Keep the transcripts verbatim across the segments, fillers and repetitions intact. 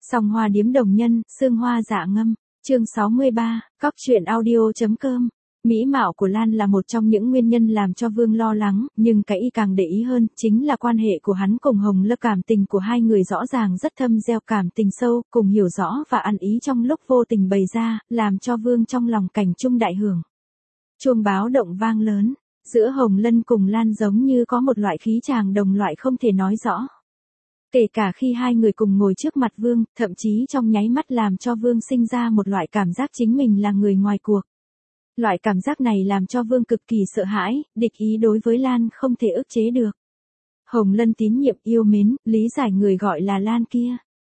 Song hoa điếm đồng nhân, sương hoa dạ ngâm. Chương sáu mươi ba, cóc truyện audio.com. Mỹ mạo của Lan là một trong những nguyên nhân làm cho Vương lo lắng, nhưng cái y càng để ý hơn, chính là quan hệ của hắn cùng Hồng Lâm. Cảm tình của hai người rõ ràng rất thâm gieo, cảm tình sâu, cùng hiểu rõ và ăn ý trong lúc vô tình bày ra, làm cho Vương trong lòng cảnh chung đại hưởng. Chuông báo động vang lớn, giữa Hồng Lân cùng Lan giống như có một loại khí chàng đồng loại không thể nói rõ. Kể cả khi hai người cùng ngồi trước mặt Vương, thậm chí trong nháy mắt làm cho Vương sinh ra một loại cảm giác chính mình là người ngoài cuộc. Loại cảm giác này làm cho Vương cực kỳ sợ hãi, địch ý đối với Lan không thể ức chế được. Hồng Lân tín nhiệm yêu mến, lý giải người gọi là Lan kia.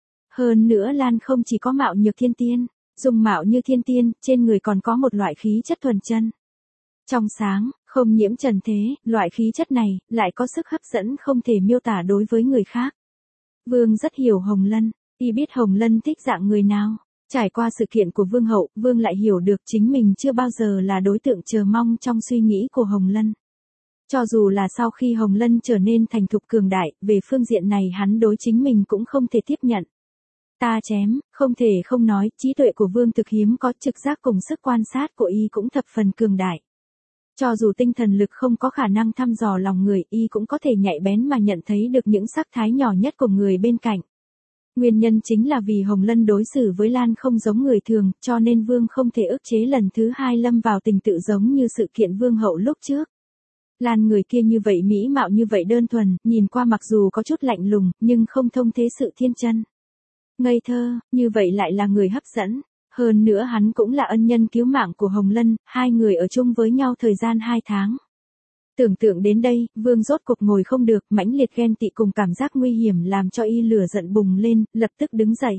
Hơn nữa Lan không chỉ có mạo nhược thiên tiên, dung mạo như thiên tiên, trên người còn có một loại khí chất thuần chân. Trong sáng, không nhiễm trần thế, loại khí chất này, lại có sức hấp dẫn không thể miêu tả đối với người khác. Vương rất hiểu Hồng Lân, y biết Hồng Lân thích dạng người nào. Trải qua sự kiện của Vương hậu, Vương lại hiểu được chính mình chưa bao giờ là đối tượng chờ mong trong suy nghĩ của Hồng Lân. Cho dù là sau khi Hồng Lân trở nên thành thục cường đại, về phương diện này hắn đối chính mình cũng không thể tiếp nhận. Ta chém, không thể không nói, trí tuệ của Vương thực hiếm có, trực giác cùng sức quan sát của y cũng thập phần cường đại. Cho dù tinh thần lực không có khả năng thăm dò lòng người, y cũng có thể nhạy bén mà nhận thấy được những sắc thái nhỏ nhất của người bên cạnh. Nguyên nhân chính là vì Hồng Lân đối xử với Lan không giống người thường, cho nên Vương không thể ức chế lần thứ hai lâm vào tình tự giống như sự kiện Vương hậu lúc trước. Lan người kia như vậy mỹ mạo như vậy đơn thuần, nhìn qua mặc dù có chút lạnh lùng, nhưng không thông thế sự thiên chân. Ngây thơ, như vậy lại là người hấp dẫn. Hơn nữa hắn cũng là ân nhân cứu mạng của Hồng Lân, hai người ở chung với nhau thời gian hai tháng. Tưởng tượng đến đây, Vương rốt cuộc ngồi không được, mãnh liệt ghen tị cùng cảm giác nguy hiểm làm cho y lửa giận bùng lên, lập tức đứng dậy.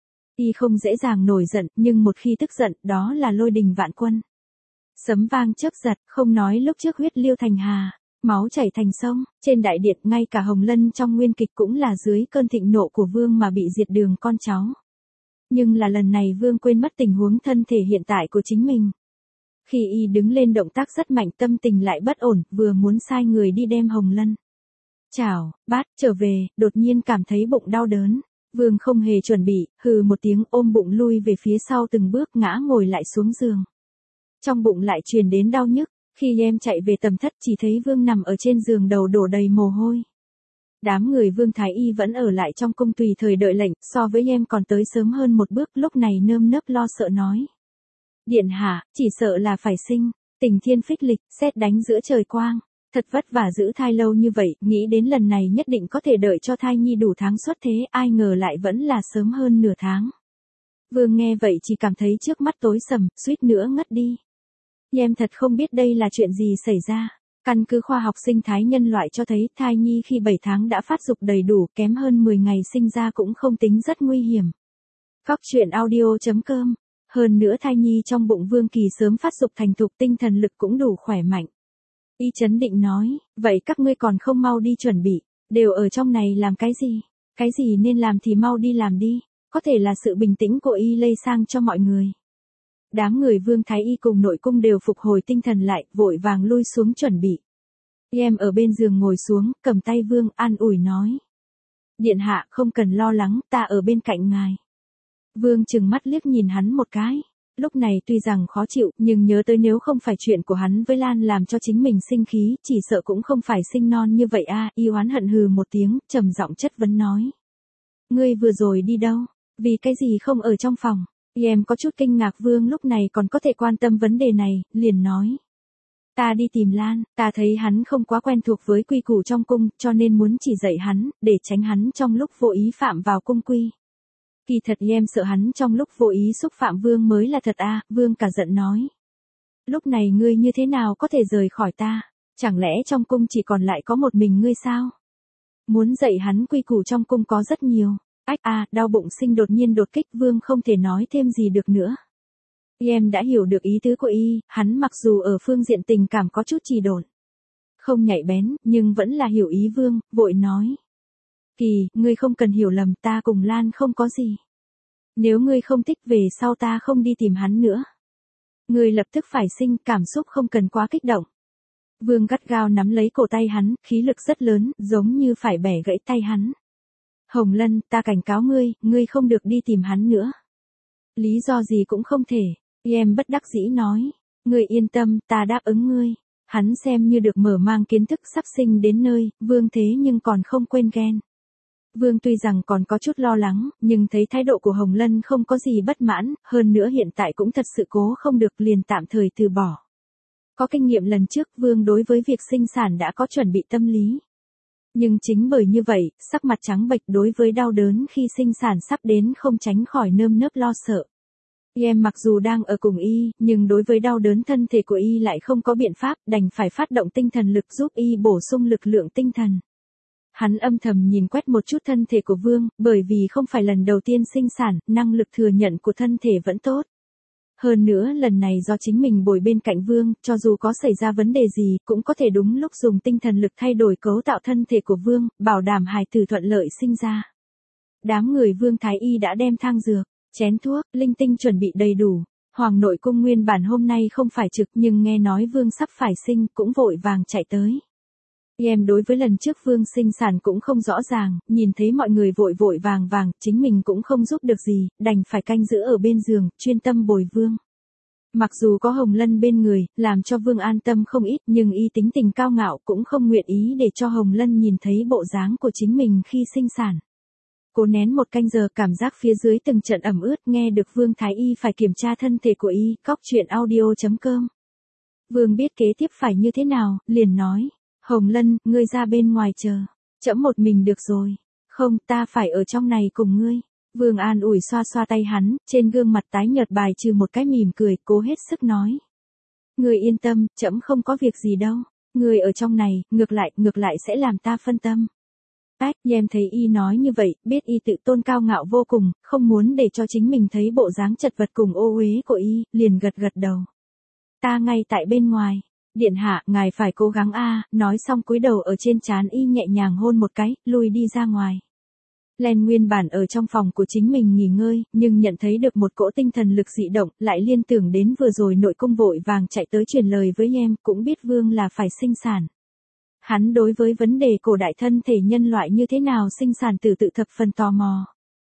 Y không dễ dàng nổi giận, nhưng một khi tức giận, đó là lôi đình vạn quân. Sấm vang chớp giật, không nói lúc trước huyết liêu thành hà, máu chảy thành sông, trên đại điện ngay cả Hồng Lân trong nguyên kịch cũng là dưới cơn thịnh nộ của Vương mà bị diệt đường con cháu. Nhưng là lần này Vương quên mất tình huống thân thể hiện tại của chính mình. Khi y đứng lên động tác rất mạnh, tâm tình lại bất ổn, vừa muốn sai người đi đem Hồng Lân chảo, bát, trở về, đột nhiên cảm thấy bụng đau đớn. Vương không hề chuẩn bị, hừ một tiếng ôm bụng lui về phía sau từng bước ngã ngồi lại xuống giường. Trong bụng lại truyền đến đau nhức, khi em chạy về tầm thất chỉ thấy Vương nằm ở trên giường đầu đổ đầy mồ hôi. Đám người Vương Thái Y vẫn ở lại trong cung tùy thời đợi lệnh, so với em còn tới sớm hơn một bước, lúc này nơm nớp lo sợ nói. Điện hạ, chỉ sợ là phải sinh, tình thiên phích lịch, sét đánh giữa trời quang, thật vất vả giữ thai lâu như vậy, nghĩ đến lần này nhất định có thể đợi cho thai nhi đủ tháng xuất thế, ai ngờ lại vẫn là sớm hơn nửa tháng. Vương nghe vậy chỉ cảm thấy trước mắt tối sầm, suýt nữa ngất đi. Em thật không biết đây là chuyện gì xảy ra. Căn cứ khoa học sinh thái nhân loại cho thấy thai nhi khi bảy tháng đã phát dục đầy đủ, kém hơn mười ngày sinh ra cũng không tính rất nguy hiểm. Cóc truyện audio.com. Hơn nữa thai nhi trong bụng Vương kỳ sớm phát dục thành thục, tinh thần lực cũng đủ khỏe mạnh. Y chấn định nói, vậy các ngươi còn không mau đi chuẩn bị, đều ở trong này làm cái gì? Cái gì nên làm thì mau đi làm đi, có thể là sự bình tĩnh của Y lây sang cho mọi người. Đám người Vương Thái Y cùng nội cung đều phục hồi tinh thần lại, vội vàng lui xuống chuẩn bị. Em ở bên giường ngồi xuống, cầm tay Vương an ủi nói. Điện hạ không cần lo lắng, ta ở bên cạnh ngài. Vương trừng mắt liếc nhìn hắn một cái. Lúc này tuy rằng khó chịu, nhưng nhớ tới nếu không phải chuyện của hắn với Lan làm cho chính mình sinh khí, chỉ sợ cũng không phải sinh non như vậy a. Y oán hận hừ một tiếng, trầm giọng chất vấn nói. Ngươi vừa rồi đi đâu? Vì cái gì không ở trong phòng? Em có chút kinh ngạc Vương lúc này còn có thể quan tâm vấn đề này, liền nói. Ta đi tìm Lan, ta thấy hắn không quá quen thuộc với quy củ trong cung, cho nên muốn chỉ dạy hắn, để tránh hắn trong lúc vô ý phạm vào cung quy. Kỳ thật em sợ hắn trong lúc vô ý xúc phạm Vương mới là thật a. Vương cả giận nói. Lúc này ngươi như thế nào có thể rời khỏi ta, chẳng lẽ trong cung chỉ còn lại có một mình ngươi sao? Muốn dạy hắn quy củ trong cung có rất nhiều. Ách a, à, đau bụng sinh đột nhiên đột kích, Vương không thể nói thêm gì được nữa. Em đã hiểu được ý tứ của y, hắn mặc dù ở phương diện tình cảm có chút trì độn, không nhạy bén, nhưng vẫn là hiểu ý Vương, vội nói. Kỳ, ngươi không cần hiểu lầm, ta cùng Lan không có gì. Nếu ngươi không thích về sau ta không đi tìm hắn nữa. Ngươi lập tức phải sinh, cảm xúc không cần quá kích động. Vương gắt gao nắm lấy cổ tay hắn, khí lực rất lớn, giống như phải bẻ gãy tay hắn. Hồng Lân, ta cảnh cáo ngươi, ngươi không được đi tìm hắn nữa. Lý do gì cũng không thể. Em bất đắc dĩ nói. Ngươi yên tâm, ta đáp ứng ngươi. Hắn xem như được mở mang kiến thức sắp sinh đến nơi, Vương thế nhưng còn không quên ghen. Vương tuy rằng còn có chút lo lắng, nhưng thấy thái độ của Hồng Lân không có gì bất mãn, hơn nữa hiện tại cũng thật sự cố không được liền tạm thời từ bỏ. Có kinh nghiệm lần trước Vương đối với việc sinh sản đã có chuẩn bị tâm lý. Nhưng chính bởi như vậy, sắc mặt trắng bệch đối với đau đớn khi sinh sản sắp đến không tránh khỏi nơm nớp lo sợ. Em mặc dù đang ở cùng y, nhưng đối với đau đớn thân thể của y lại không có biện pháp, đành phải phát động tinh thần lực giúp y bổ sung lực lượng tinh thần. Hắn âm thầm nhìn quét một chút thân thể của Vương, bởi vì không phải lần đầu tiên sinh sản, năng lực thừa nhận của thân thể vẫn tốt. Hơn nữa lần này do chính mình bồi bên cạnh Vương, cho dù có xảy ra vấn đề gì, cũng có thể đúng lúc dùng tinh thần lực thay đổi cấu tạo thân thể của Vương, bảo đảm hài tử thuận lợi sinh ra. Đám người Vương Thái Y đã đem thang dược, chén thuốc, linh tinh chuẩn bị đầy đủ. Hoàng nội cung nguyên bản hôm nay không phải trực nhưng nghe nói Vương sắp phải sinh cũng vội vàng chạy tới. Em đối với lần trước Vương sinh sản cũng không rõ ràng, nhìn thấy mọi người vội vội vàng vàng, chính mình cũng không giúp được gì, đành phải canh giữ ở bên giường, chuyên tâm bồi Vương. Mặc dù có Hồng Lân bên người, làm cho Vương an tâm không ít, nhưng y tính tình cao ngạo cũng không nguyện ý để cho Hồng Lân nhìn thấy bộ dáng của chính mình khi sinh sản. Cố nén một canh giờ cảm giác phía dưới từng trận ẩm ướt nghe được Vương Thái Y phải kiểm tra thân thể của y, cóc truyện audio chấm com. Vương biết kế tiếp phải như thế nào, liền nói. Hồng Lân, ngươi ra bên ngoài chờ. Trẫm một mình được rồi. Không, ta phải ở trong này cùng ngươi. Vương an ủi xoa xoa tay hắn, trên gương mặt tái nhợt bài trừ một cái mỉm cười, cố hết sức nói. Ngươi yên tâm, trẫm không có việc gì đâu. Ngươi ở trong này, ngược lại, ngược lại sẽ làm ta phân tâm. Ách, em thấy y nói như vậy, biết y tự tôn cao ngạo vô cùng, không muốn để cho chính mình thấy bộ dáng chật vật cùng ô uế của y, liền gật gật đầu. Ta ngay tại bên ngoài. Điện hạ, ngài phải cố gắng a, nói xong cúi đầu ở trên trán y nhẹ nhàng hôn một cái, lui đi ra ngoài. Len nguyên bản ở trong phòng của chính mình nghỉ ngơi, nhưng nhận thấy được một cỗ tinh thần lực dị động, lại liên tưởng đến vừa rồi nội cung vội vàng chạy tới truyền lời với em, cũng biết Vương là phải sinh sản. Hắn đối với vấn đề cổ đại thân thể nhân loại như thế nào sinh sản tự tự thập phần tò mò.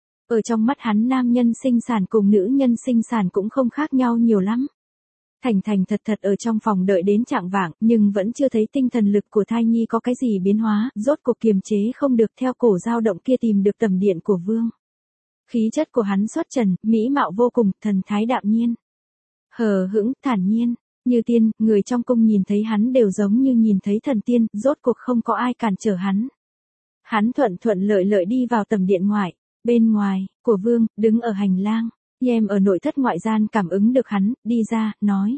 Ở trong mắt hắn nam nhân sinh sản cùng nữ nhân sinh sản cũng không khác nhau nhiều lắm. Thành thành thật thật ở trong phòng đợi đến chạng vạng, nhưng vẫn chưa thấy tinh thần lực của thai nhi có cái gì biến hóa, rốt cuộc kiềm chế không được theo cổ dao động kia tìm được tầm điện của Vương. Khí chất của hắn xuất trần, mỹ mạo vô cùng, thần thái đạm nhiên. Hờ hững, thản nhiên, như tiên, người trong cung nhìn thấy hắn đều giống như nhìn thấy thần tiên, rốt cuộc không có ai cản trở hắn. Hắn thuận thuận lợi lợi đi vào tầm điện ngoại, bên ngoài, của Vương, đứng ở hành lang. Em ở nội thất ngoại gian cảm ứng được hắn, đi ra, nói.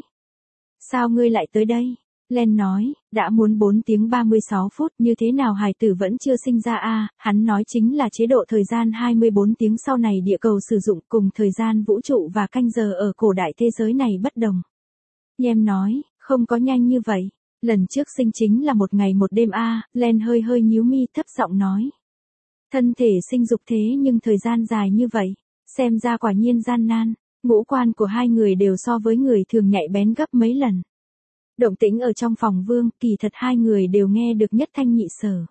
Sao ngươi lại tới đây? Len nói, đã muốn bốn tiếng ba mươi sáu phút, như thế nào hài tử vẫn chưa sinh ra a? Hắn nói chính là chế độ thời gian hai mươi bốn tiếng sau này địa cầu sử dụng cùng thời gian vũ trụ và canh giờ ở cổ đại thế giới này bất đồng. Em nói, không có nhanh như vậy. Lần trước sinh chính là một ngày một đêm a. Len hơi hơi nhíu mi thấp giọng nói. Thân thể sinh dục thế nhưng thời gian dài như vậy. Xem ra quả nhiên gian nan, ngũ quan của hai người đều so với người thường nhạy bén gấp mấy lần. Động tĩnh ở trong phòng Vương, kỳ thật hai người đều nghe được nhất thanh nhị sở.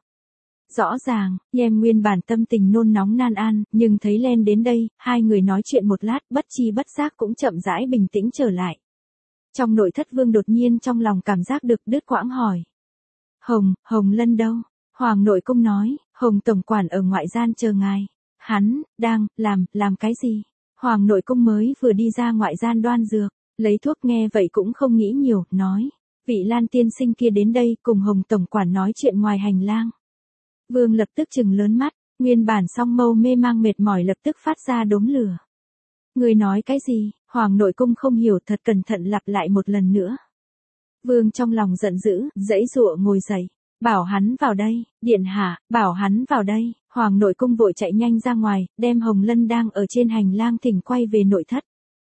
Rõ ràng, em nguyên bản tâm tình nôn nóng nan an, nhưng thấy Len đến đây, hai người nói chuyện một lát, bất chi bất giác cũng chậm rãi bình tĩnh trở lại. Trong nội thất Vương đột nhiên trong lòng cảm giác được đứt quãng hỏi. Hồng, Hồng Lân đâu? Hoàng nội cung nói, Hồng tổng quản ở ngoại gian chờ ngài. Hắn, đang, làm, làm cái gì? Hoàng nội cung mới vừa đi ra ngoại gian đoan dược, lấy thuốc nghe vậy cũng không nghĩ nhiều, nói. Vị Lan tiên sinh kia đến đây cùng Hồng tổng quản nói chuyện ngoài hành lang. Vương lập tức trừng lớn mắt, nguyên bản song mâu mê mang mệt mỏi lập tức phát ra đốm lửa. Người nói cái gì? Hoàng nội cung không hiểu thật cẩn thận lặp lại một lần nữa. Vương trong lòng giận dữ, giãy giụa ngồi dậy. Bảo hắn vào đây, điện hạ, bảo hắn vào đây. Hoàng nội cung vội chạy nhanh ra ngoài, đem Hồng Lân đang ở trên hành lang thỉnh quay về nội thất.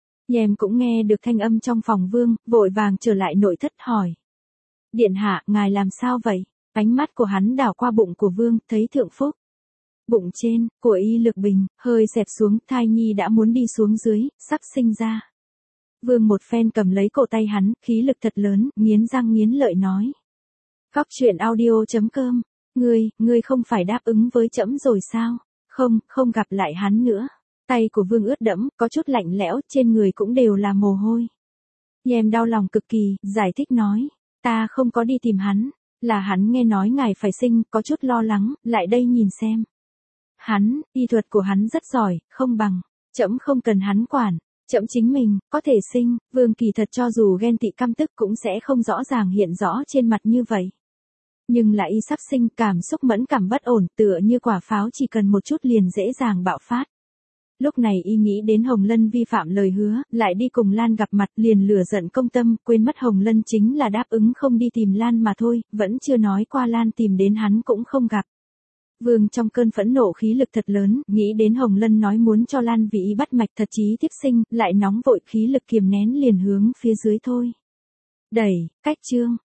Em cũng nghe được thanh âm trong phòng Vương, vội vàng trở lại nội thất hỏi. Điện hạ, ngài làm sao vậy? Ánh mắt của hắn đảo qua bụng của Vương, thấy thượng phúc. Bụng trên, của y lực bình, hơi xẹp xuống, thai nhi đã muốn đi xuống dưới, sắp sinh ra. Vương một phen cầm lấy cổ tay hắn, khí lực thật lớn, nghiến răng nghiến lợi nói. Cóc truyện audio chấm com, ngươi, ngươi không phải đáp ứng với trẫm rồi sao? Không, không gặp lại hắn nữa. Tay của Vương ướt đẫm, có chút lạnh lẽo, trên người cũng đều là mồ hôi. Em đau lòng cực kỳ, giải thích nói. Ta không có đi tìm hắn. Là hắn nghe nói ngài phải sinh, có chút lo lắng, lại đây nhìn xem. Hắn, y thuật của hắn rất giỏi, không bằng. Trẫm không cần hắn quản. Trẫm chính mình, có thể sinh. Vương kỳ thật cho dù ghen tị căm tức cũng sẽ không rõ ràng hiện rõ trên mặt như vậy. Nhưng là y sắp sinh, cảm xúc mẫn cảm bất ổn, tựa như quả pháo chỉ cần một chút liền dễ dàng bạo phát. Lúc này y nghĩ đến Hồng Lân vi phạm lời hứa, lại đi cùng Lan gặp mặt, liền lửa giận công tâm, quên mất Hồng Lân chính là đáp ứng không đi tìm Lan mà thôi, vẫn chưa nói qua Lan tìm đến hắn cũng không gặp. Vương trong cơn phẫn nộ khí lực thật lớn, nghĩ đến Hồng Lân nói muốn cho Lan vì y bắt mạch thật chí tiếp sinh, lại nóng vội khí lực kiềm nén liền hướng phía dưới thôi. Đẩy, cách chương.